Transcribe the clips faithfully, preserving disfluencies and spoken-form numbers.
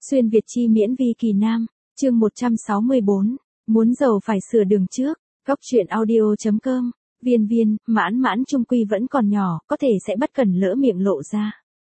Xuyên Việt chi miễn vi kỳ nam, chương một trăm sáu mươi bốn, muốn giàu phải sửa đường trước, góc truyện audio.com, viên viên, mãn mãn chung quy vẫn còn nhỏ, có thể sẽ bất cẩn lỡ miệng lộ ra.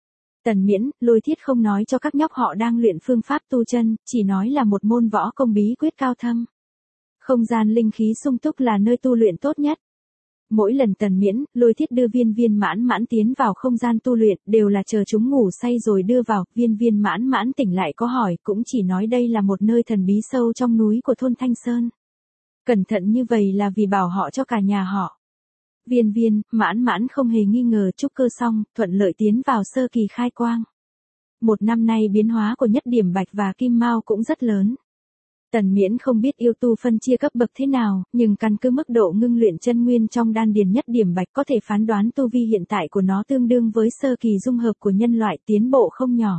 Tần Miễn, Lôi Thiết không nói cho các nhóc họ đang luyện phương pháp tu chân, chỉ nói là một môn võ công bí quyết cao thâm. Không gian linh khí sung túc là nơi tu luyện tốt nhất. Mỗi lần Tần Miễn, Lôi Thiết đưa viên viên mãn mãn tiến vào không gian tu luyện, đều là chờ chúng ngủ say rồi đưa vào, viên viên mãn mãn tỉnh lại có hỏi, cũng chỉ nói đây là một nơi thần bí sâu trong núi của thôn Thanh Sơn. Cẩn thận như vậy là vì bảo họ cho cả nhà họ. Viên viên, mãn mãn không hề nghi ngờ trúc cơ xong, thuận lợi tiến vào sơ kỳ khai quang. Một năm nay biến hóa của nhất điểm bạch và kim mao cũng rất lớn. Tần Miễn không biết yêu tu phân chia cấp bậc thế nào, nhưng căn cứ mức độ ngưng luyện chân nguyên trong đan điền nhất điểm bạch có thể phán đoán tu vi hiện tại của nó tương đương với sơ kỳ dung hợp của nhân loại, tiến bộ không nhỏ.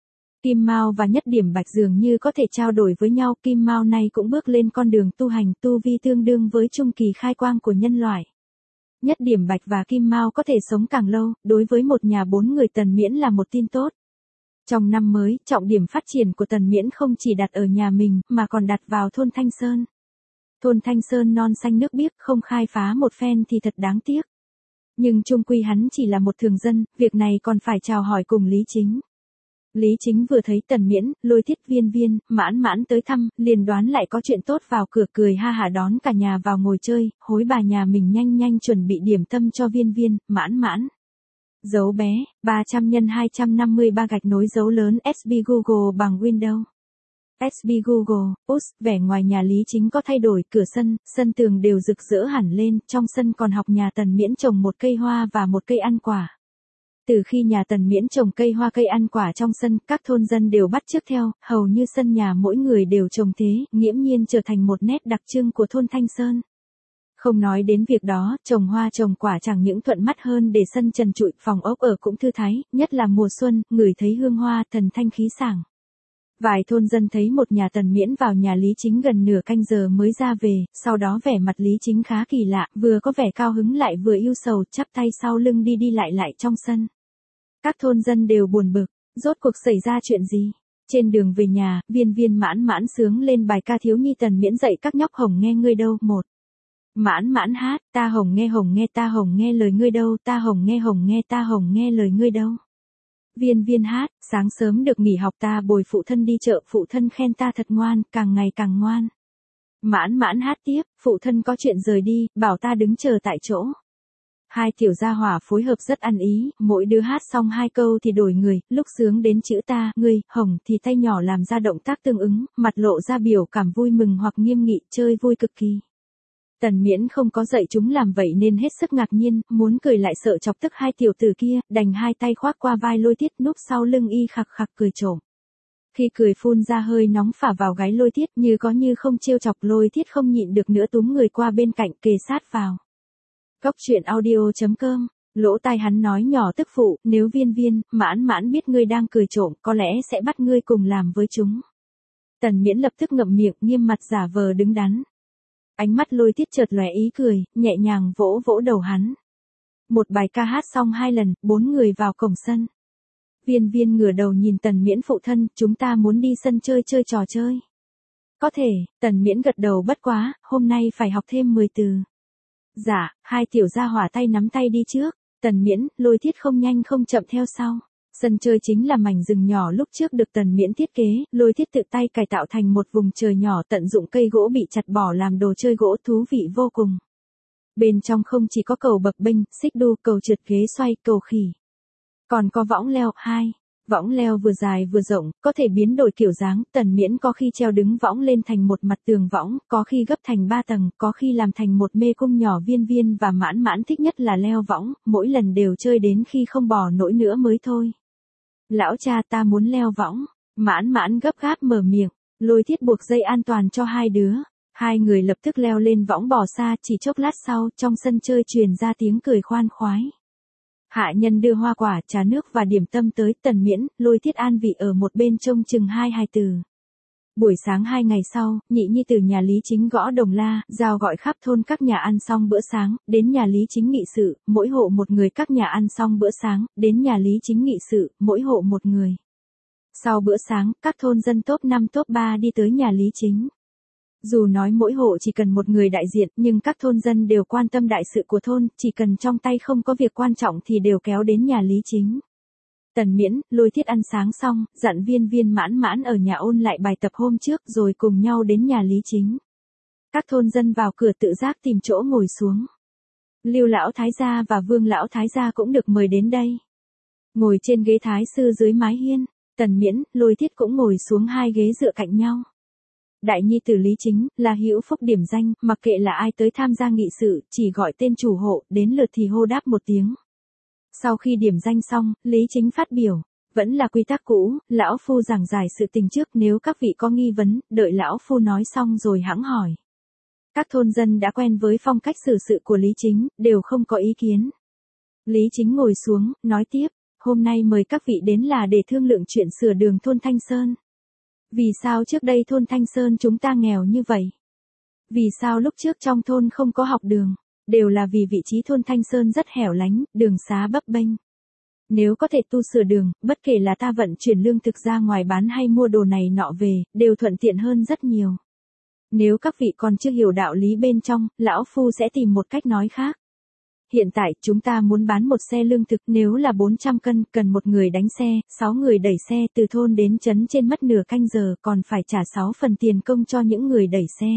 Kim mao và nhất điểm bạch dường như có thể trao đổi với nhau, kim mao này cũng bước lên con đường tu hành, tu vi tương đương với trung kỳ khai quang của nhân loại. Nhất điểm bạch và kim mao có thể sống càng lâu, đối với một nhà bốn người Tần Miễn là một tin tốt. Trong năm mới, trọng điểm phát triển của Tần Miễn không chỉ đặt ở nhà mình, mà còn đặt vào thôn Thanh Sơn. Thôn Thanh Sơn non xanh nước biếc, không khai phá một phen thì thật đáng tiếc. Nhưng chung quy hắn chỉ là một thường dân, việc này còn phải chào hỏi cùng Lý Chính. Lý Chính vừa thấy Tần Miễn, Lôi Thiết, viên viên, mãn mãn tới thăm, liền đoán lại có chuyện tốt, vào cửa cười ha hả đón cả nhà vào ngồi chơi, hối bà nhà mình nhanh nhanh chuẩn bị điểm tâm cho viên viên, mãn mãn. Dấu bé, ba trăm nhân hai trăm năm mươi ba gạch nối dấu lớn ét bê Google bằng Windows. ét bê Google, út, vẻ ngoài nhà Lý Chính có thay đổi, cửa sân, sân tường đều rực rỡ hẳn lên, trong sân còn học nhà Tần Miễn trồng một cây hoa và một cây ăn quả. Từ khi nhà Tần Miễn trồng cây hoa cây ăn quả trong sân, các thôn dân đều bắt chước theo, hầu như sân nhà mỗi người đều trồng thế, nghiễm nhiên trở thành một nét đặc trưng của thôn Thanh Sơn. Không nói đến việc đó, trồng hoa trồng quả chẳng những thuận mắt hơn để sân trần trụi, phòng ốc ở cũng thư thái, nhất là mùa xuân, ngửi thấy hương hoa, thần thanh khí sảng. Vài thôn dân thấy một nhà Tần Miễn vào nhà Lý Chính gần nửa canh giờ mới ra về, sau đó vẻ mặt Lý Chính khá kỳ lạ, vừa có vẻ cao hứng lại vừa yêu sầu, chắp tay sau lưng đi đi lại lại trong sân. Các thôn dân đều buồn bực, rốt cuộc xảy ra chuyện gì? Trên đường về nhà, viên viên mãn mãn sướng lên bài ca thiếu nhi Tần Miễn dạy các nhóc hồng nghe ngươi đâu, một. Mãn mãn hát, ta hồng nghe hồng nghe ta hồng nghe lời ngươi đâu, ta hồng nghe hồng nghe ta hồng nghe lời ngươi đâu. Viên viên hát, sáng sớm được nghỉ học ta bồi phụ thân đi chợ, phụ thân khen ta thật ngoan, càng ngày càng ngoan. Mãn mãn hát tiếp, phụ thân có chuyện rời đi, bảo ta đứng chờ tại chỗ. Hai tiểu gia hỏa phối hợp rất ăn ý, mỗi đứa hát xong hai câu thì đổi người, lúc sướng đến chữ ta, ngươi, hồng thì tay nhỏ làm ra động tác tương ứng, mặt lộ ra biểu cảm vui mừng hoặc nghiêm nghị, chơi vui cực kỳ. Tần Miễn không có dạy chúng làm vậy nên hết sức ngạc nhiên, muốn cười lại sợ chọc tức hai tiểu tử kia, đành hai tay khoác qua vai Lôi Thiết, núp sau lưng y khặc khặc cười trộm. Khi cười phun ra hơi nóng phả vào gáy Lôi Thiết, như có như không trêu chọc, Lôi Thiết không nhịn được nữa túm người qua bên cạnh kề sát vào. Góc truyện audio.com, lỗ tai hắn nói nhỏ tức phụ, nếu viên viên, mãn mãn biết ngươi đang cười trộm, có lẽ sẽ bắt ngươi cùng làm với chúng. Tần Miễn lập tức ngậm miệng, nghiêm mặt giả vờ đứng đắn. Ánh mắt Lôi Thiết chợt lóe ý cười, nhẹ nhàng vỗ vỗ đầu hắn. Một bài ca hát xong hai lần, bốn người vào cổng sân. Viên viên ngửa đầu nhìn Tần Miễn, phụ thân, chúng ta muốn đi sân chơi chơi trò chơi. Có thể, Tần Miễn gật đầu, bất quá, hôm nay phải học thêm mười từ. Dạ, hai tiểu gia hỏa tay nắm tay đi trước, Tần Miễn, Lôi Thiết không nhanh không chậm theo sau. Sân chơi chính là mảnh rừng nhỏ lúc trước được Tần Miễn thiết kế, Lôi Thiết tự tay cải tạo thành một vùng trời nhỏ, tận dụng cây gỗ bị chặt bỏ làm đồ chơi gỗ thú vị vô cùng. Bên trong không chỉ có cầu bập bênh, xích đu, cầu trượt, ghế xoay, cầu khỉ. Còn có võng leo, hai. Võng leo vừa dài vừa rộng, có thể biến đổi kiểu dáng, Tần Miễn có khi treo đứng võng lên thành một mặt tường võng, có khi gấp thành ba tầng, có khi làm thành một mê cung nhỏ. Viên viên và mãn mãn thích nhất là leo võng, mỗi lần đều chơi đến khi không bò nổi nữa mới thôi. Lão cha, ta muốn leo võng. Mãn mãn gấp gáp mở miệng, Lôi Thiết buộc dây an toàn cho hai đứa. Hai người lập tức leo lên võng bò xa, chỉ chốc lát sau, trong sân chơi truyền ra tiếng cười khoan khoái. Hạ nhân đưa hoa quả, trà nước và điểm tâm tới, Tần Miễn, Lôi Thiết an vị ở một bên trông chừng hai hài tử. Buổi sáng hai ngày sau, nhị nhi từ nhà Lý Chính gõ đồng la, giao gọi khắp thôn các nhà ăn xong bữa sáng, đến nhà Lý Chính nghị sự, mỗi hộ một người, các nhà ăn xong bữa sáng, đến nhà Lý Chính nghị sự, mỗi hộ một người. Sau bữa sáng, các thôn dân top năm top ba đi tới nhà Lý Chính. Dù nói mỗi hộ chỉ cần một người đại diện, nhưng các thôn dân đều quan tâm đại sự của thôn, chỉ cần trong tay không có việc quan trọng thì đều kéo đến nhà Lý Chính. Tần Miễn, Lôi Thiết ăn sáng xong, dặn Viên Viên Mãn Mãn ở nhà ôn lại bài tập hôm trước rồi cùng nhau đến nhà Lý Chính. Các thôn dân vào cửa tự giác tìm chỗ ngồi xuống. Lưu lão thái gia và Vương lão thái gia cũng được mời đến đây. Ngồi trên ghế thái sư dưới mái hiên, Tần Miễn, Lôi Thiết cũng ngồi xuống hai ghế dựa cạnh nhau. Đại nhi tử Lý Chính, là hữu phúc điểm danh, mặc kệ là ai tới tham gia nghị sự, chỉ gọi tên chủ hộ, đến lượt thì hô đáp một tiếng. Sau khi điểm danh xong, Lý Chính phát biểu, vẫn là quy tắc cũ, lão phu giảng giải sự tình trước, nếu các vị có nghi vấn, đợi lão phu nói xong rồi hẵng hỏi. Các thôn dân đã quen với phong cách xử sự của Lý Chính, đều không có ý kiến. Lý Chính ngồi xuống, nói tiếp, hôm nay mời các vị đến là để thương lượng chuyện sửa đường thôn Thanh Sơn. Vì sao trước đây thôn Thanh Sơn chúng ta nghèo như vậy? Vì sao lúc trước trong thôn không có học đường? Đều là vì vị trí thôn Thanh Sơn rất hẻo lánh, đường xá bấp bênh. Nếu có thể tu sửa đường, bất kể là ta vận chuyển lương thực ra ngoài bán hay mua đồ này nọ về, đều thuận tiện hơn rất nhiều. Nếu các vị còn chưa hiểu đạo lý bên trong, lão phu sẽ tìm một cách nói khác. Hiện tại, chúng ta muốn bán một xe lương thực, nếu là bốn trăm cân, cần một người đánh xe, sáu người đẩy xe, từ thôn đến trấn trên mất nửa canh giờ, còn phải trả sáu phần tiền công cho những người đẩy xe.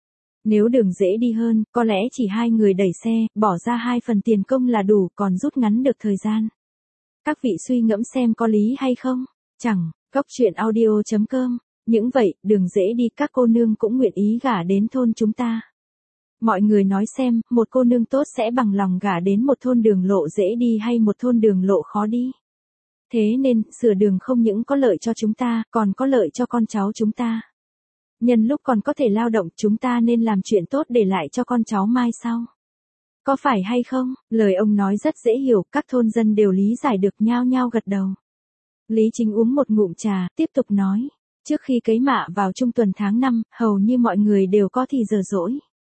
Nếu đường dễ đi hơn, có lẽ chỉ hai người đẩy xe, bỏ ra hai phần tiền công là đủ, còn rút ngắn được thời gian. Các vị suy ngẫm xem có lý hay không? Chẳng, Góc Truyện Audio chấm com. Những vậy, đường dễ đi, các cô nương cũng nguyện ý gả đến thôn chúng ta. Mọi người nói xem, một cô nương tốt sẽ bằng lòng gả đến một thôn đường lộ dễ đi hay một thôn đường lộ khó đi. Thế nên, sửa đường không những có lợi cho chúng ta, còn có lợi cho con cháu chúng ta. Nhân lúc còn có thể lao động, chúng ta nên làm chuyện tốt để lại cho con cháu mai sau. Có phải hay không? Lời ông nói rất dễ hiểu, các thôn dân đều lý giải được, nhao nhao gật đầu. Lý Chính uống một ngụm trà, tiếp tục nói. Trước khi cấy mạ vào trung tuần tháng năm, hầu như mọi người đều có thì giờ rỗi.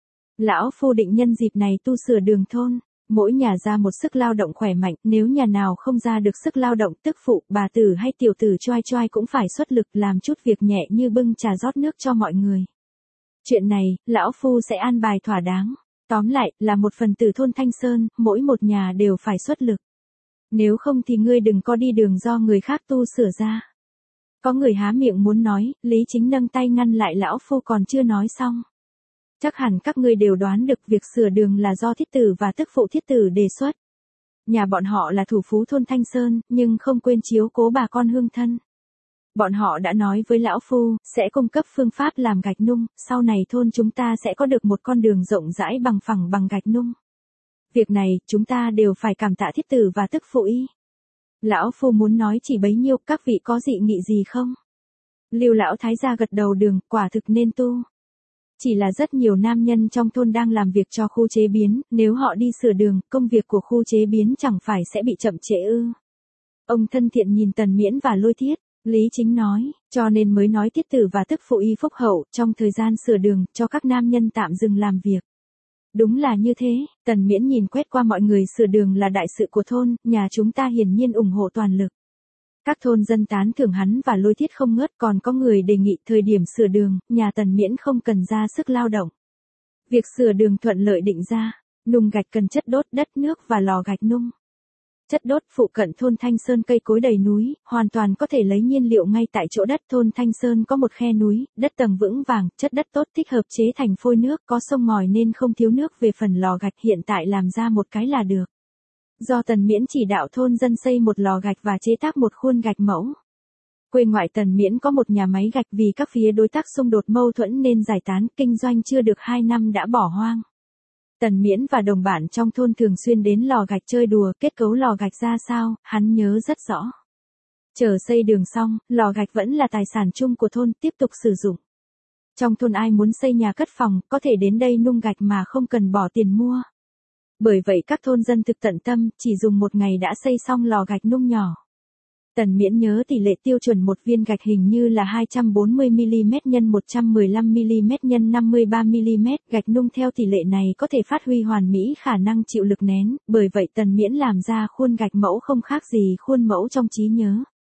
Lão phu định nhân dịp này tu sửa đường thôn, mỗi nhà ra một sức lao động khỏe mạnh, nếu nhà nào không ra được sức lao động, tức phụ, bà tử hay tiểu tử choai choai cũng phải xuất lực làm chút việc nhẹ như bưng trà rót nước cho mọi người. Chuyện này, lão phu sẽ an bài thỏa đáng. Tóm lại, là một phần tử thôn Thanh Sơn, mỗi một nhà đều phải xuất lực. Nếu không thì ngươi đừng có đi đường do người khác tu sửa ra. Có người há miệng muốn nói, Lý Chính nâng tay ngăn lại lão phu còn chưa nói xong. Chắc hẳn các ngươi đều đoán được việc sửa đường là do thiết tử và tức phụ thiết tử đề xuất. Nhà bọn họ là thủ phú thôn Thanh Sơn, nhưng không quên chiếu cố bà con hương thân. Bọn họ đã nói với lão phu, sẽ cung cấp phương pháp làm gạch nung, sau này thôn chúng ta sẽ có được một con đường rộng rãi bằng phẳng bằng gạch nung. Việc này, chúng ta đều phải cảm tạ thiết tử và tức phụ y. Lão phu muốn nói chỉ bấy nhiêu, các vị có dị nghị gì không? Lưu lão thái gia gật đầu, đường, quả thực nên tu. Chỉ là rất nhiều nam nhân trong thôn đang làm việc cho khu chế biến, nếu họ đi sửa đường, công việc của khu chế biến chẳng phải sẽ bị chậm trễ ư? Ông thân thiện nhìn Tần Miễn và Lôi Thiết, Lý Chính nói, cho nên mới nói thiết tử và tức phụ y phúc hậu, trong thời gian sửa đường, cho các nam nhân tạm dừng làm việc. Đúng là như thế, Tần Miễn nhìn quét qua mọi người, sửa đường là đại sự của thôn, nhà chúng ta hiển nhiên ủng hộ toàn lực. Các thôn dân tán thưởng hắn và Lôi Thiết không ngớt, còn có người đề nghị thời điểm sửa đường, nhà Tần Miễn không cần ra sức lao động. Việc sửa đường thuận lợi định ra, nung gạch cần chất đốt, đất nước và lò gạch nung. Chất đốt, phụ cận thôn Thanh Sơn cây cối đầy núi, hoàn toàn có thể lấy nhiên liệu ngay tại chỗ đất. Thôn Thanh Sơn có một khe núi, đất tầng vững vàng, chất đất tốt thích hợp chế thành phôi nước, có sông ngòi nên không thiếu nước. Về phần lò gạch, hiện tại làm ra một cái là được. Do Tần Miễn chỉ đạo thôn dân xây một lò gạch và chế tác một khuôn gạch mẫu. Quê ngoại Tần Miễn có một nhà máy gạch, vì các phía đối tác xung đột mâu thuẫn nên giải tán, kinh doanh chưa được hai năm đã bỏ hoang. Tần Miễn và đồng bạn trong thôn thường xuyên đến lò gạch chơi đùa, kết cấu lò gạch ra sao, hắn nhớ rất rõ. Chờ xây đường xong, lò gạch vẫn là tài sản chung của thôn, tiếp tục sử dụng. Trong thôn ai muốn xây nhà cất phòng, có thể đến đây nung gạch mà không cần bỏ tiền mua. Bởi vậy các thôn dân thực tận tâm, chỉ dùng một ngày đã xây xong lò gạch nung nhỏ. Tần Miễn nhớ tỷ lệ tiêu chuẩn một viên gạch hình như là hai trăm bốn mươi mi-li-mét nhân một trăm mười lăm mi-li-mét nhân năm mươi ba mi-li-mét, gạch nung theo tỷ lệ này có thể phát huy hoàn mỹ khả năng chịu lực nén, bởi vậy Tần Miễn làm ra khuôn gạch mẫu không khác gì khuôn mẫu trong trí nhớ.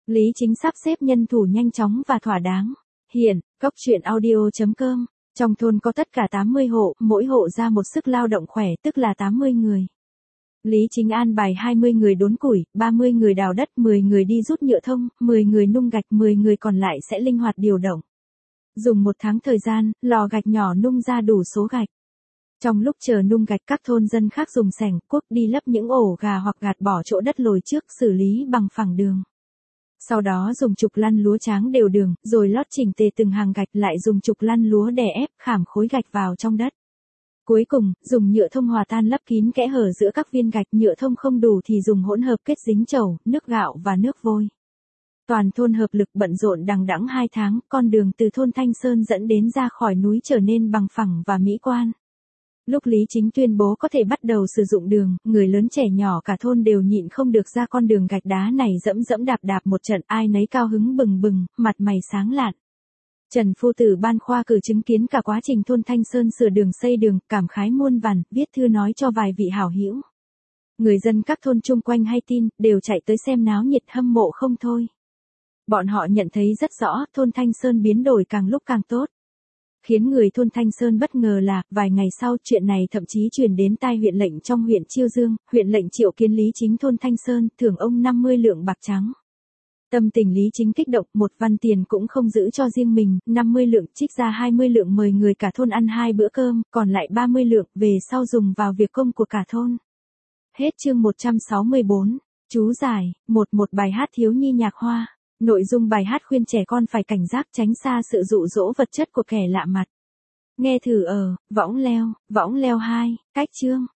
Lý Chính sắp xếp nhân thủ nhanh chóng và thỏa đáng. Hiện, cốc truyện audio chấm com. Trong thôn có tất cả tám mươi hộ, mỗi hộ ra một sức lao động khỏe tức là tám mươi người. Lý Chính an bài hai mươi người đốn củi, ba mươi người đào đất, mười người đi rút nhựa thông, mười người nung gạch, mười người còn lại sẽ linh hoạt điều động. Dùng một tháng thời gian, lò gạch nhỏ nung ra đủ số gạch. Trong lúc chờ nung gạch các thôn dân khác dùng xẻng, cuốc đi lấp những ổ gà hoặc gạt bỏ chỗ đất lồi trước xử lý bằng phẳng đường. Sau đó dùng trục lăn lúa tráng đều đường, rồi lót chỉnh tề từng hàng gạch lại dùng trục lăn lúa đè ép khảm khối gạch vào trong đất. Cuối cùng, dùng nhựa thông hòa tan lấp kín kẽ hở giữa các viên gạch, nhựa thông không đủ thì dùng hỗn hợp kết dính trầu, nước gạo và nước vôi. Toàn thôn hợp lực bận rộn đằng đẵng hai tháng, con đường từ thôn Thanh Sơn dẫn đến ra khỏi núi trở nên bằng phẳng và mỹ quan. Lúc Lý Chính tuyên bố có thể bắt đầu sử dụng đường, người lớn trẻ nhỏ cả thôn đều nhịn không được ra con đường gạch đá này dẫm dẫm đạp đạp một trận, ai nấy cao hứng bừng bừng, mặt mày sáng lạn. Trần phu tử Ban Khoa cử chứng kiến cả quá trình thôn Thanh Sơn sửa đường xây đường, cảm khái muôn vàn, viết thư nói cho vài vị hảo hữu. Người dân các thôn chung quanh hay tin, đều chạy tới xem náo nhiệt hâm mộ không thôi. Bọn họ nhận thấy rất rõ, thôn Thanh Sơn biến đổi càng lúc càng tốt. Khiến người thôn Thanh Sơn bất ngờ là, vài ngày sau chuyện này thậm chí truyền đến tai huyện lệnh trong huyện Chiêu Dương, huyện lệnh triệu kiến Lý Chính thôn Thanh Sơn, thưởng ông năm mươi lượng bạc trắng. Tâm tình Lý Chính kích động, một văn tiền cũng không giữ cho riêng mình, năm mươi lượng trích ra hai mươi lượng mời người cả thôn ăn hai bữa cơm, còn lại ba mươi lượng về sau dùng vào việc công của cả thôn. Hết chương một trăm sáu mươi bốn. Chú giải, một một bài hát thiếu nhi nhạc hoa. Nội dung bài hát khuyên trẻ con phải cảnh giác tránh xa sự dụ dỗ vật chất của kẻ lạ mặt. Nghe thử ở, võng leo, võng leo hai, cách chương.